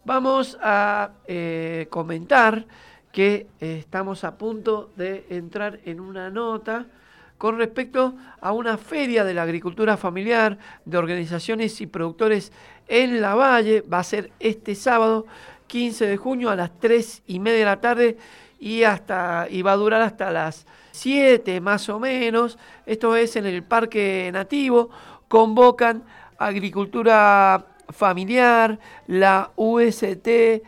Vamos a comentar que estamos a punto de entrar en una nota con respecto a una feria de la agricultura familiar de organizaciones y productores en Lavalle. Va a ser este sábado 15 de junio a las 3:30 de la tarde y va a durar hasta las 7 más o menos. Esto es en el Parque Nativo. Convocan agricultura familiar, la UST,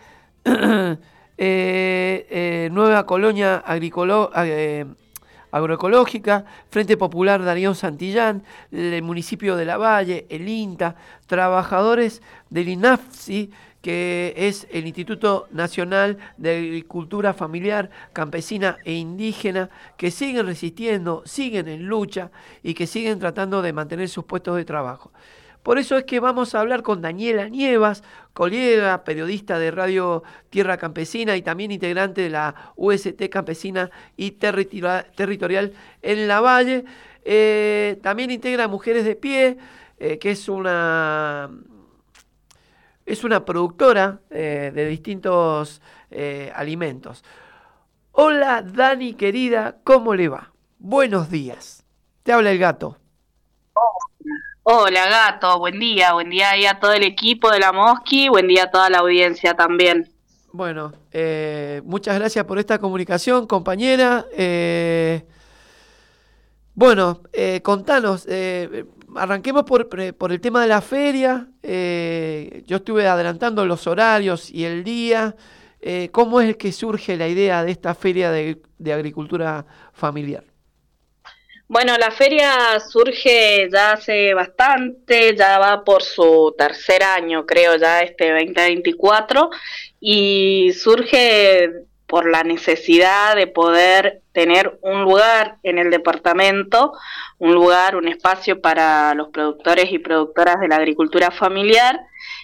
Nueva Colonia Agroecológica, Frente Popular Darío Santillán, el municipio de Lavalle, el INTA, trabajadores del INAFSI, que es el Instituto Nacional de Agricultura Familiar, Campesina e Indígena, que siguen resistiendo, siguen en lucha y que siguen tratando de mantener sus puestos de trabajo. Por eso es que vamos a hablar con Daniela Nievas, colega, periodista de Radio Tierra Campesina y también integrante de la UST Campesina y Territorial en Lavalle. También integra Mujeres de Pie, que es una productora de distintos alimentos. Hola Dani querida, ¿cómo le va? Buenos días. Te habla el gato. Hola Gato, buen día ahí a todo el equipo de La Mosqui, buen día a toda la audiencia también. Bueno, muchas gracias por esta comunicación, compañera. Contanos, arranquemos por el tema de la feria. Yo estuve adelantando los horarios y el día. ¿Cómo es que surge la idea de esta feria de agricultura familiar? Bueno, la feria surge ya hace bastante, ya va por su tercer año, creo, ya 2024, y surge por la necesidad de poder tener un lugar en el departamento, un espacio para los productores y productoras de la agricultura familiar.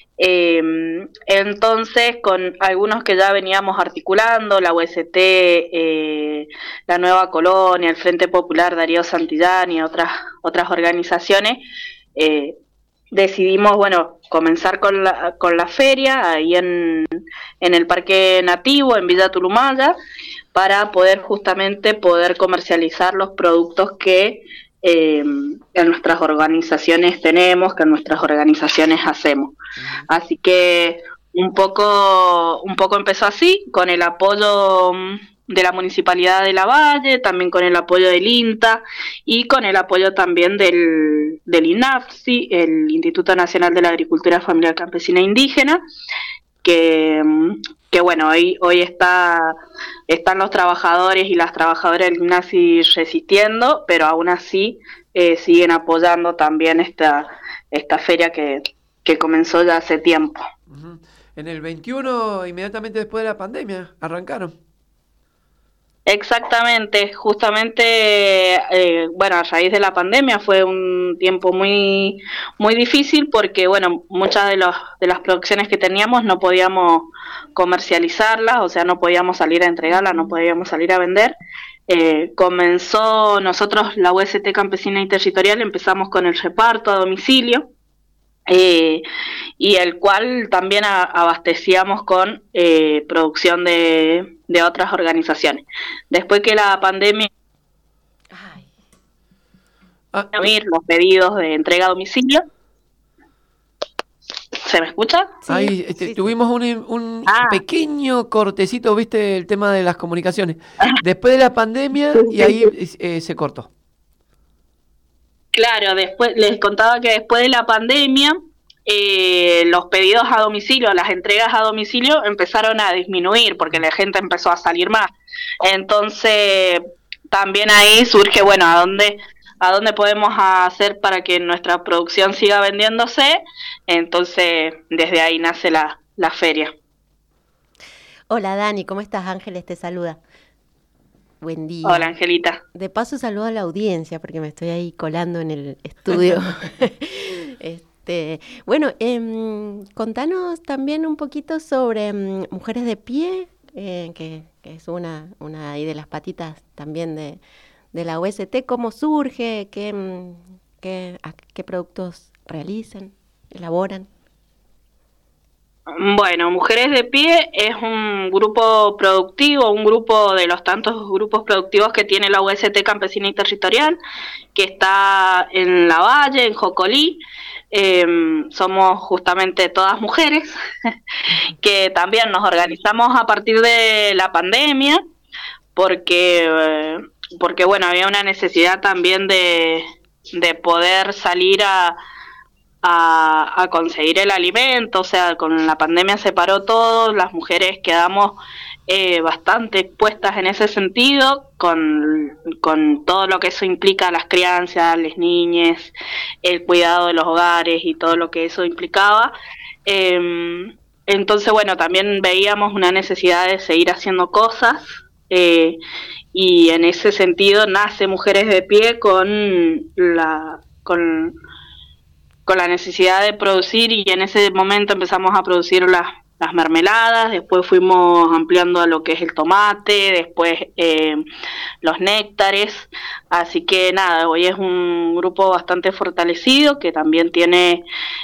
Entonces, con algunos que ya veníamos articulando, la UST, la Nueva Colonia, el Frente Popular Darío Santillán y otras organizaciones, decidimos, comenzar con la feria ahí en el Parque Nativo, en Villa Turumaya, para poder comercializar los productos que en nuestras organizaciones tenemos, que en nuestras organizaciones hacemos. Así que un poco empezó así, con el apoyo de la Municipalidad de Lavalle, también con el apoyo del INTA y con el apoyo también del INAFSI, el Instituto Nacional de la Agricultura Familiar, Campesina e Indígena, que hoy están los trabajadores y las trabajadoras del INAFSI resistiendo, pero aún así siguen apoyando también esta feria que comenzó ya hace tiempo. Uh-huh. En el 21, inmediatamente después de la pandemia, arrancaron. Exactamente, justamente, a raíz de la pandemia fue un tiempo muy muy difícil porque, muchas de las producciones que teníamos no podíamos comercializarlas, o sea, no podíamos salir a entregarlas, no podíamos salir a vender. Nosotros, la UST Campesina y Territorial, empezamos con el reparto a domicilio, y el cual también abastecíamos con producción de otras organizaciones. Después que la pandemia, los pedidos de entrega a domicilio. ¿Se me escucha? Sí, sí. Tuvimos un pequeño cortecito, viste, el tema de las comunicaciones. Después de la pandemia, y ahí se cortó. Claro, después les contaba que después de la pandemia, los pedidos a domicilio, las entregas a domicilio empezaron a disminuir porque la gente empezó a salir más. Entonces, también ahí surge, ¿a dónde podemos hacer para que nuestra producción siga vendiéndose? Entonces, desde ahí nace la feria. Hola Dani, ¿cómo estás? Ángeles te saluda. Buen día. Hola, Angelita. De paso saludo a la audiencia porque me estoy ahí colando en el estudio. Contanos también un poquito sobre Mujeres de Pie, que es una ahí de las patitas también de la UST. ¿Cómo surge? ¿Qué productos realizan? ¿Elaboran? Bueno, Mujeres de Pie es un grupo productivo, un grupo de los tantos grupos productivos que tiene la UST Campesina y Territorial, que está en La Valle, en Jocolí. Somos justamente todas mujeres que también nos organizamos a partir de la pandemia, porque bueno, había una necesidad también de poder salir a conseguir el alimento. O sea, con la pandemia se paró todo, las mujeres quedamos bastante expuestas en ese sentido, con todo lo que eso implica, las crianzas, las niñas, el cuidado de los hogares y todo lo que eso implicaba. Entonces, bueno, también veíamos una necesidad de seguir haciendo cosas, y en ese sentido nace Mujeres de Pie con la necesidad de producir, y en ese momento empezamos a producir las mermeladas. Después fuimos ampliando a lo que es el tomate, después los néctares. Así que nada, hoy es un grupo bastante fortalecido, que también tiene,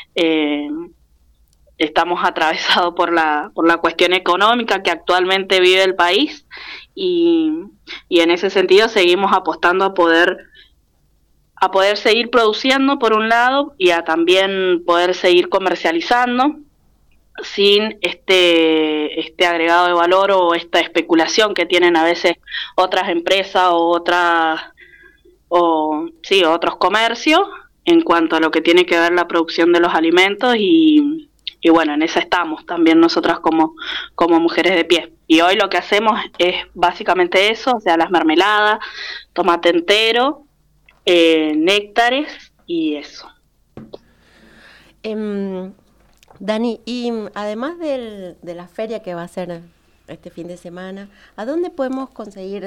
estamos atravesados por la cuestión económica que actualmente vive el país, y en ese sentido seguimos apostando a poder seguir produciendo por un lado, y a también poder seguir comercializando sin este agregado de valor o esta especulación que tienen a veces otras empresas o otros comercios en cuanto a lo que tiene que ver la producción de los alimentos. Y bueno, en esa estamos también nosotras como Mujeres de Pie. Y hoy lo que hacemos es básicamente eso, o sea, las mermeladas, tomate entero, néctares y eso. Dani, y además de la feria que va a ser este fin de semana, ¿a dónde pueden conseguir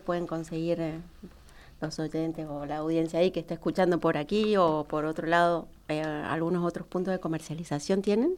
los oyentes o la audiencia ahí que está escuchando por aquí o por otro lado, algunos otros puntos de comercialización tienen?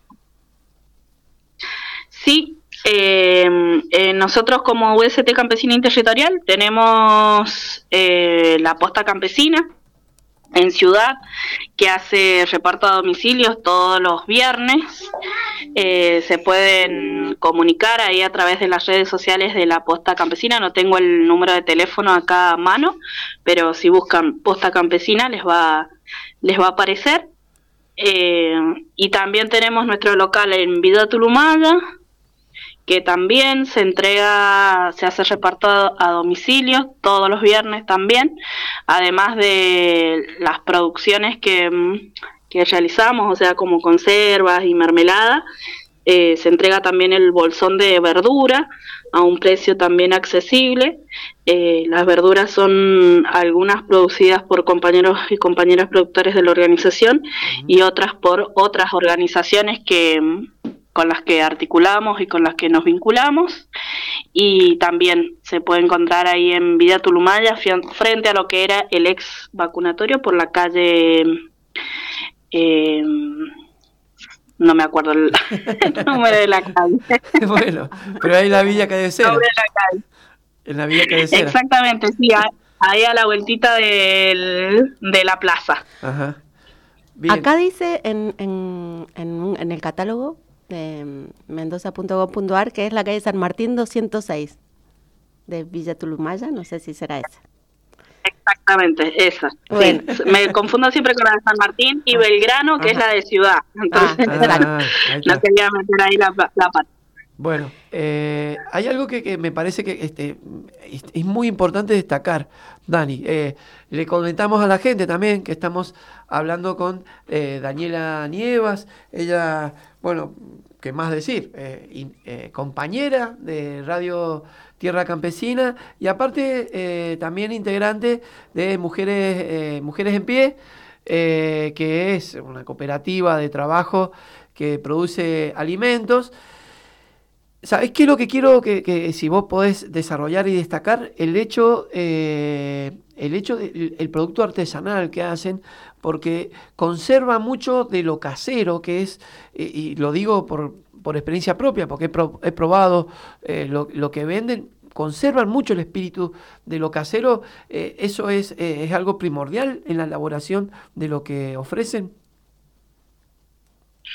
Sí, nosotros como UST Campesina y Territorial tenemos la posta campesina en Ciudad, que hace reparto a domicilios todos los viernes. Se pueden comunicar ahí a través de las redes sociales de la posta campesina. No tengo el número de teléfono acá a mano, pero si buscan posta campesina les va a aparecer. Y también tenemos nuestro local en Villa Tulumaya, que también se hace reparto a domicilio todos los viernes también, además de las producciones que realizamos, o sea, como conservas y mermelada. Se entrega también el bolsón de verdura a un precio también accesible. Las verduras son algunas producidas por compañeros y compañeras productores de la organización, y otras por otras organizaciones con las que articulamos y con las que nos vinculamos. Y también se puede encontrar ahí en Villa Tulumaya, frente a lo que era el ex vacunatorio, por la calle, no me acuerdo el número de la calle. Bueno, pero ahí la Villa Cabecera. Nombre de la calle. En la Villa Cabecera. Exactamente, sí, ahí a la vueltita de la plaza. Ajá. Bien. Acá dice en el catálogo de mendoza.gov.ar que es la calle San Martín 206 de Villa Tulumaya, no sé si será esa. Exactamente, esa. Bueno. Sí, me confundo siempre con la de San Martín y Belgrano, que es la de Ciudad. Entonces, no quería meter ahí la pata. Bueno, hay algo que me parece que es muy importante destacar, Dani. Le comentamos a la gente también que estamos hablando con Daniela Nievas. Ella, bueno, qué más decir, compañera de Radio Tierra Campesina, y aparte también integrante de Mujeres en Pie, que es una cooperativa de trabajo que produce alimentos. ¿Sabés qué es lo que quiero que si vos podés desarrollar y destacar? El hecho del producto artesanal que hacen, porque conserva mucho de lo casero que es, y lo digo por experiencia propia, porque he probado lo que venden, conservan mucho el espíritu de lo casero. ¿Eso es algo primordial en la elaboración de lo que ofrecen?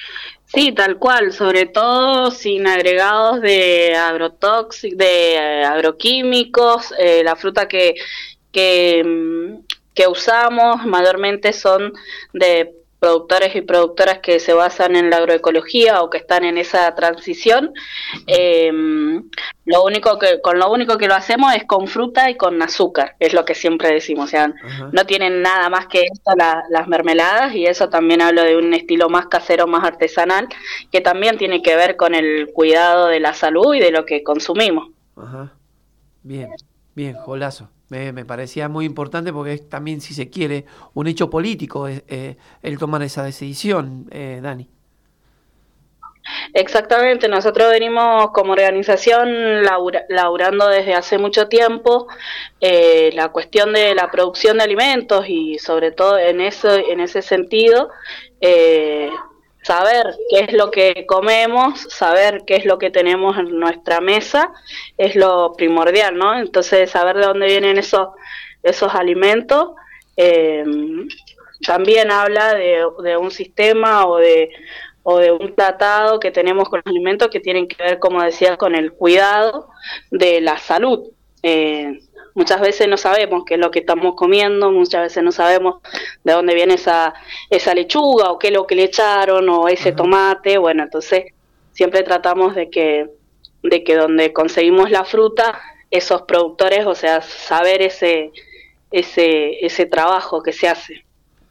Sí, tal cual, sobre todo sin agregados de agrotóxicos, de agroquímicos. La fruta que, mm, que usamos mayormente son de productores y productoras que se basan en la agroecología o que están en esa transición. Eh, con lo único que lo hacemos es con fruta y con azúcar, es lo que siempre decimos. O sea, Ajá. no tienen nada más que esto las mermeladas, y eso también hablo de un estilo más casero, más artesanal, que también tiene que ver con el cuidado de la salud y de lo que consumimos. Ajá. Bien, bien, golazo. Me parecía muy importante porque es también, si se quiere, un hecho político el tomar esa decisión, Dani. Exactamente, nosotros venimos como organización laburando desde hace mucho tiempo la cuestión de la producción de alimentos, y sobre todo en ese sentido, eh, saber qué es lo que comemos, saber qué es lo que tenemos en nuestra mesa es lo primordial, ¿no? Entonces, saber de dónde vienen esos alimentos eh, también habla de un sistema o de un tratado que tenemos con los alimentos que tienen que ver, como decía, con el cuidado de la salud. Muchas veces no sabemos qué es lo que estamos comiendo, muchas veces no sabemos de dónde viene esa lechuga, o qué es lo que le echaron, o ese Ajá. tomate. Bueno, entonces siempre tratamos de que donde conseguimos la fruta, esos productores, o sea, saber ese trabajo que se hace.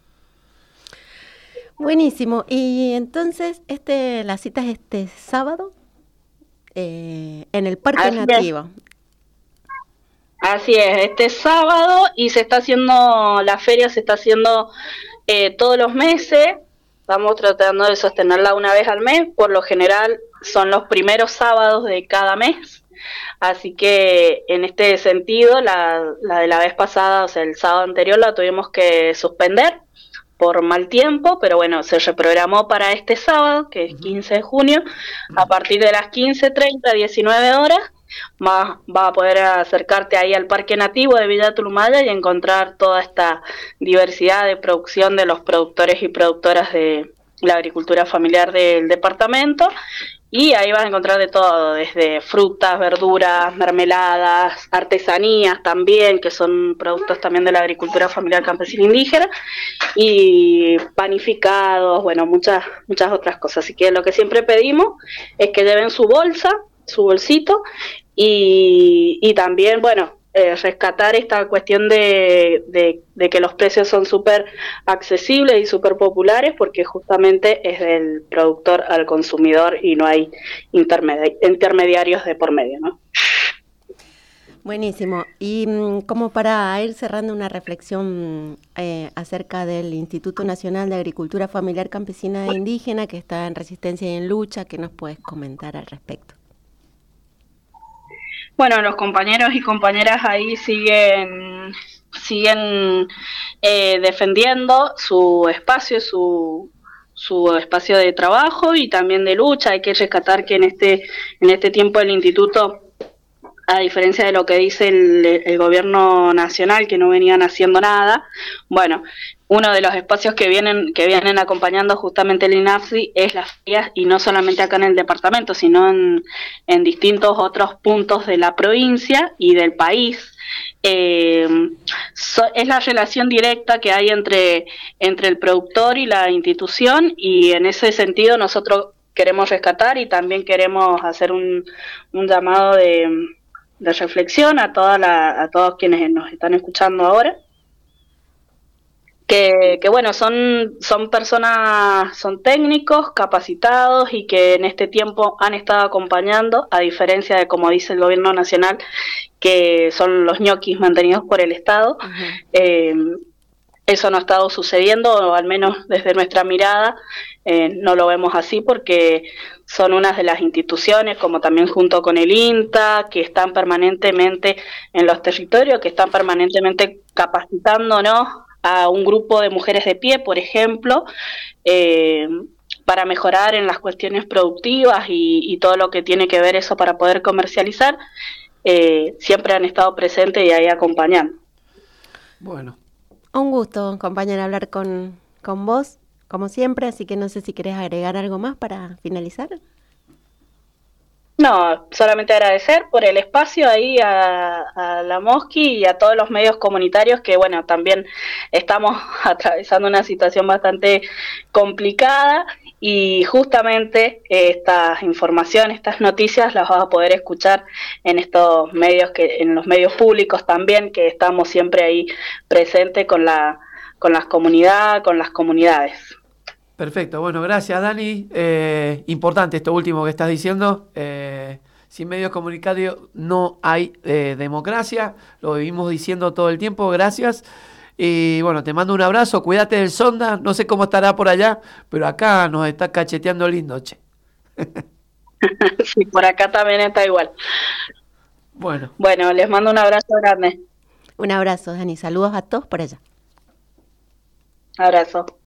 Buenísimo. Y entonces, la cita es este sábado en el Parque Así es. Nativo. Así es, este sábado, y se está haciendo, la feria se está haciendo todos los meses. Estamos tratando de sostenerla una vez al mes, por lo general son los primeros sábados de cada mes. Así que en este sentido, la de la vez pasada, o sea, el sábado anterior, la tuvimos que suspender por mal tiempo, pero bueno, se reprogramó para este sábado, que es 15 de junio, a partir de las 15:30, 19 horas. Va a poder acercarte ahí al Parque Nativo de Villa Tulumaya y encontrar toda esta diversidad de producción de los productores y productoras de la agricultura familiar del departamento. Y ahí vas a encontrar de todo, desde frutas, verduras, mermeladas, artesanías también, que son productos también de la agricultura familiar campesina indígena, y panificados, bueno, muchas otras cosas. Así que lo que siempre pedimos es que lleven su bolsa, su bolsito, y también, bueno, rescatar esta cuestión de que los precios son súper accesibles y súper populares, porque justamente es del productor al consumidor y no hay intermediarios de por medio, ¿no? Buenísimo. Y como para ir cerrando una reflexión acerca del Instituto Nacional de Agricultura Familiar Campesina e Indígena, que está en resistencia y en lucha, ¿qué nos puedes comentar al respecto? Bueno, los compañeros y compañeras ahí siguen defendiendo su espacio, su espacio de trabajo y también de lucha. Hay que rescatar que en este tiempo el instituto, a diferencia de lo que dice el gobierno nacional, que no venían haciendo nada, bueno, uno de los espacios que vienen acompañando justamente el INAFSI es las ferias, y no solamente acá en el departamento, sino en distintos otros puntos de la provincia y del país. Es la relación directa que hay entre el productor y la institución, y en ese sentido nosotros queremos rescatar y también queremos hacer un llamado de reflexión a todos quienes nos están escuchando ahora, que bueno, son personas, son técnicos capacitados, y que en este tiempo han estado acompañando, a diferencia de, como dice el gobierno nacional, que son los ñoquis mantenidos por el Estado. Eso no ha estado sucediendo, o al menos desde nuestra mirada no lo vemos así, porque son unas de las instituciones, como también junto con el INTA, que están permanentemente en los territorios, que están permanentemente capacitándonos a un grupo de mujeres de pie, por ejemplo, para mejorar en las cuestiones productivas y todo lo que tiene que ver eso para poder comercializar. Siempre han estado presentes y ahí acompañando. Bueno. Un gusto, compañera, hablar con vos. como siempre, así que no sé si querés agregar algo más para finalizar. No, solamente agradecer por el espacio ahí a la Mosqui y a todos los medios comunitarios que, bueno, también estamos atravesando una situación bastante complicada y justamente estas informaciones, estas noticias las vas a poder escuchar en estos medios, en los medios públicos también, que estamos siempre ahí presentes con las comunidades. Perfecto, bueno, gracias Dani. Importante esto último que estás diciendo. Sin medios comunitarios no hay democracia, lo vivimos diciendo todo el tiempo, gracias. Y bueno, te mando un abrazo, cuídate del sonda, no sé cómo estará por allá, pero acá nos está cacheteando lindo, che. Sí, por acá también está igual. Bueno, les mando un abrazo grande. Un abrazo, Dani, saludos a todos por allá. Abrazo.